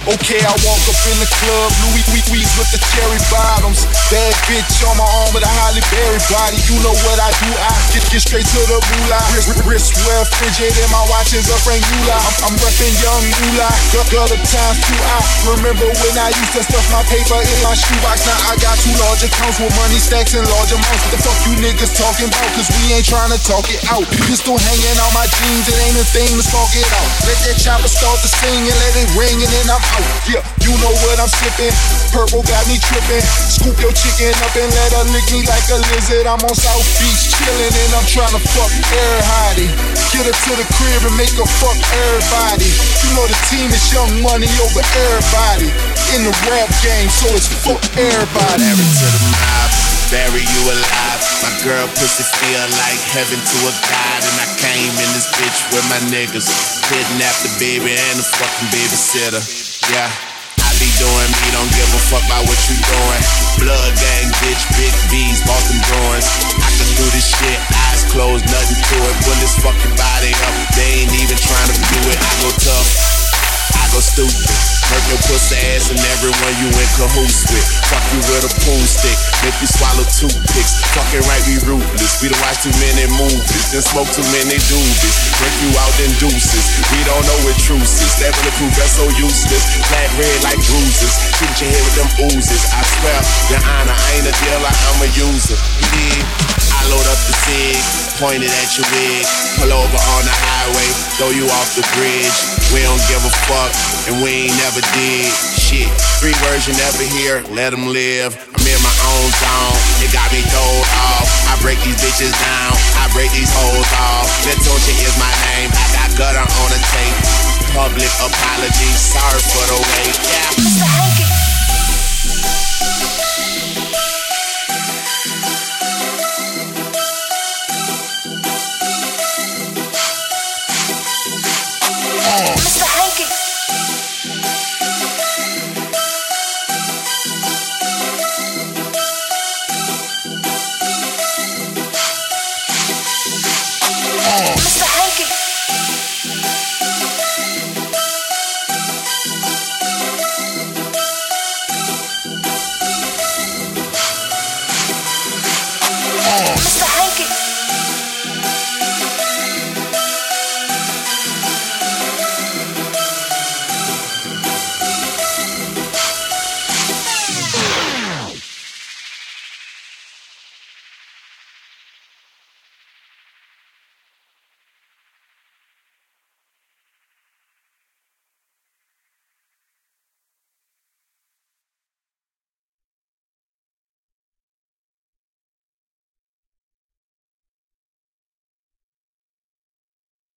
Okay, I walk up in the club, Louis Vuitton with the cherry bottoms. Bad bitch on my arm with a Halle Berry body. You know what I do, I get straight to the moolah. Wrist well frigid and my watch is a Frank Muller. I'm reppin' young moolah, gutter times 2. I remember when I used to stuff my paper in my shoebox. Now I got 2 large accounts with money stacks in large amounts. What the fuck you niggas talking about? Cause we ain't trying to talk it out. Pistol hanging on my jeans, it ain't a thing to spark it out. Let that chopper start to sing and let it ring and then I'm out. Yeah, you know what I'm sippin'. Purple got me trippin'. Scoop your chicken up and let her lick me like a lizard. I'm on South Beach chillin' and I'm tryna fuck everybody. Get her to the crib and make her fuck everybody. You know the team is Young Money over everybody. In the rap game, so it's fuck everybody. Married to the mob, bury you alive. My girl pussy feel like heaven to a god. And I came in this bitch with my niggas. Kidnapped the baby and the fucking babysitter. Yeah, I be doing me, don't give a fuck about what you doing. Blood gang, bitch, big B's, bought them drawings. I can do this shit, eyes closed, nothing to it. Pull this fucking body up, they ain't even trying to do it. I go tough, I go stupid. Hurt your pussy ass and everyone you in cahoots with. Fuck you with a pool stick, make you swallow toothpicks. Fucking right, we ruthless. We done watch too many movies, then smoke too many doobies. Break you out in deuces, we don't know what truce is. That bulletproof, that's so useless. Black red like bruises, shoot your head with them oozes. I swear, your honor, I ain't a dealer, I'm a user. Yeah, I load up the cig, point it at your wig. Pull over on the highway, throw you off the bridge. We don't give a fuck, and we ain't never did shit. 3 words you never hear, let them live. I'm in my own zone, it got me throwed off. I break these bitches down, I break these hoes off. Latocha is my name, I got gutter on the tape. Public apology, sorry for the wait, yeah.